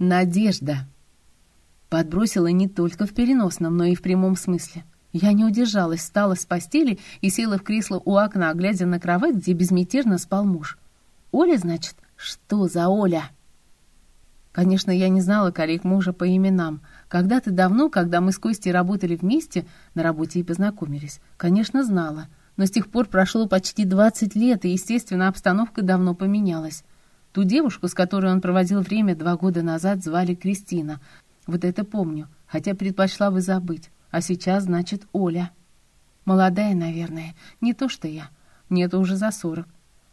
Надежда. Подбросила не только в переносном, но и в прямом смысле. Я не удержалась, встала с постели и села в кресло у окна, глядя на кровать, где безмятежно спал муж. «Оля, значит? Что за Оля?» Конечно, я не знала коллег мужа по именам. Когда-то давно, когда мы с Костей работали вместе, на работе и познакомились, конечно, знала. Но с тех пор прошло почти 20 лет, и, естественно, обстановка давно поменялась. Ту девушку, с которой он проводил время 2 года назад, звали Кристина. Вот это помню, хотя предпочла бы забыть. А сейчас, значит, Оля. Молодая, наверное, не то что я. Мне-то уже за 40.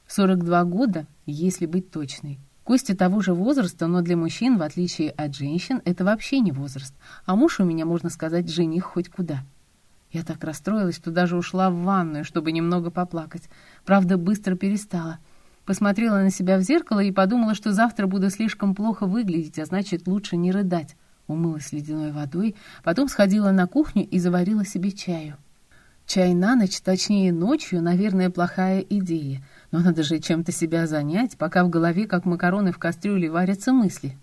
42 года, если быть точной. Костя того же возраста, но для мужчин, в отличие от женщин, это вообще не возраст. А муж у меня, можно сказать, жених хоть куда. Я так расстроилась, что даже ушла в ванную, чтобы немного поплакать. Правда, быстро перестала. Посмотрела на себя в зеркало и подумала, что завтра буду слишком плохо выглядеть, а значит, лучше не рыдать. Умылась ледяной водой, потом сходила на кухню и заварила себе чаю. Чай на ночь, точнее ночью, наверное, плохая идея. Но надо же чем-то себя занять, пока в голове, как макароны в кастрюле, варятся мысли.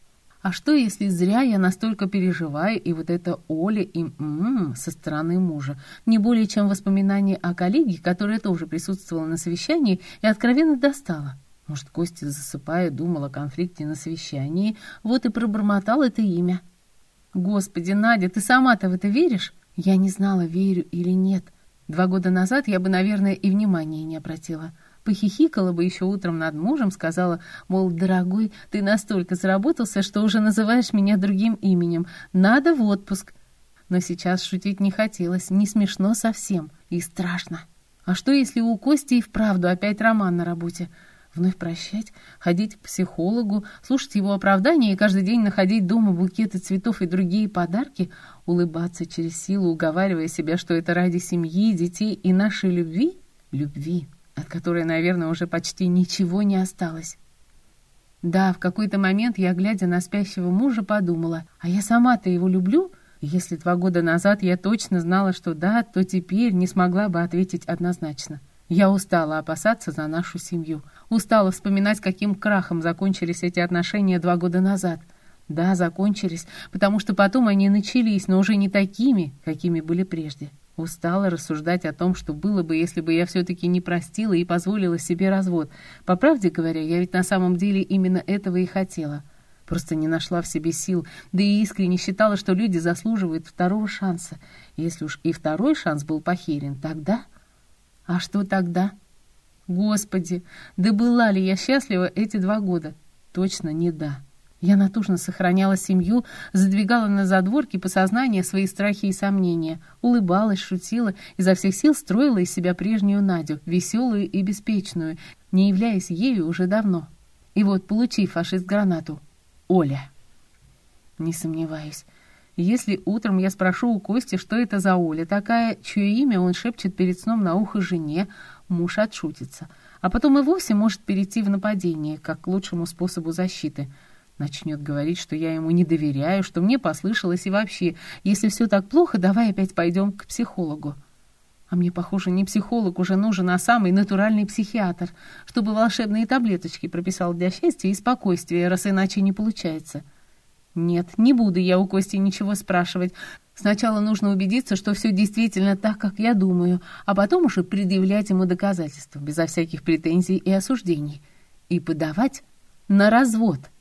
А что, если зря я настолько переживаю, и вот это Оля и со стороны мужа не более чем воспоминание о коллеге, которая тоже присутствовала на совещании и откровенно достала? Может, Костя, засыпая, думал о конфликте на совещании, вот и пробормотал это имя. Господи, Надя, ты сама-то в это веришь? Я не знала, верю или нет. 2 года назад я бы, наверное, и внимания не обратила. Похихикала бы еще утром над мужем, сказала, мол, дорогой, ты настолько заработался, что уже называешь меня другим именем. Надо в отпуск. Но сейчас шутить не хотелось, не смешно совсем и страшно. А что, если у Кости и вправду опять роман на работе? Вновь прощать, ходить к психологу, слушать его оправдания и каждый день находить дома букеты цветов и другие подарки, улыбаться через силу, уговаривая себя, что это ради семьи, детей и нашей любви? Любви, от которой, наверное, уже почти ничего не осталось. Да, в какой-то момент я, глядя на спящего мужа, подумала, а я сама-то его люблю? И если 2 года назад я точно знала, что да, то теперь не смогла бы ответить однозначно. Я устала опасаться за нашу семью. Устала вспоминать, каким крахом закончились эти отношения 2 года назад. Да, закончились, потому что потом они начались, но уже не такими, какими были прежде. Устала рассуждать о том, что было бы, если бы я все-таки не простила и позволила себе развод. По правде говоря, я ведь на самом деле именно этого и хотела. Просто не нашла в себе сил, да и искренне считала, что люди заслуживают второго шанса. Если уж и второй шанс был похерен, тогда... А что тогда? Господи, да была ли я счастлива эти 2 года? Точно не да. Я натужно сохраняла семью, задвигала на задворки подсознания свои страхи и сомнения, улыбалась, шутила, изо всех сил строила из себя прежнюю Надю, веселую и беспечную, не являясь ею уже давно. И вот, получив фашист-гранату, Оля. Не сомневаюсь. Если утром я спрошу у Кости, что это за Оля такая, чье имя он шепчет перед сном на ухо жене, муж отшутится. А потом и вовсе может перейти в нападение, как к лучшему способу защиты. Начнет говорить, что я ему не доверяю, что мне послышалось и вообще, если все так плохо, давай опять пойдем к психологу. А мне, похоже, не психолог уже нужен, а самый натуральный психиатр, чтобы волшебные таблеточки прописал для счастья и спокойствия, раз иначе не получается. Нет, не буду я у Кости ничего спрашивать. Сначала нужно убедиться, что все действительно так, как я думаю, а потом уже предъявлять ему доказательства, безо всяких претензий и осуждений. И подавать на развод.